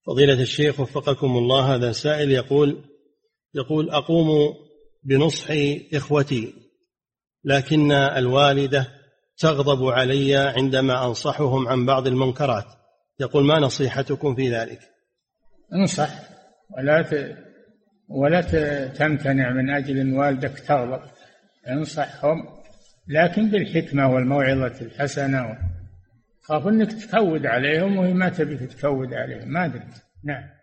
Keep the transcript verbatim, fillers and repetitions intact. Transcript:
فضيلة الشيخ وفقكم الله، هذا سائل يقول يقول أقوم بنصح إخوتي، لكن الوالدة تغضب علي عندما أنصحهم عن بعض المنكرات. يقول: ما نصيحتكم في ذلك؟ انصح ولا ت... ولا تمتنع من أجل أن والدك تغضب، انصحهم لكن بالحكمة والموعظة الحسنة. خاف أنك تكود عليهم وهي ما تبي تكود عليهم، ما أدري. نعم.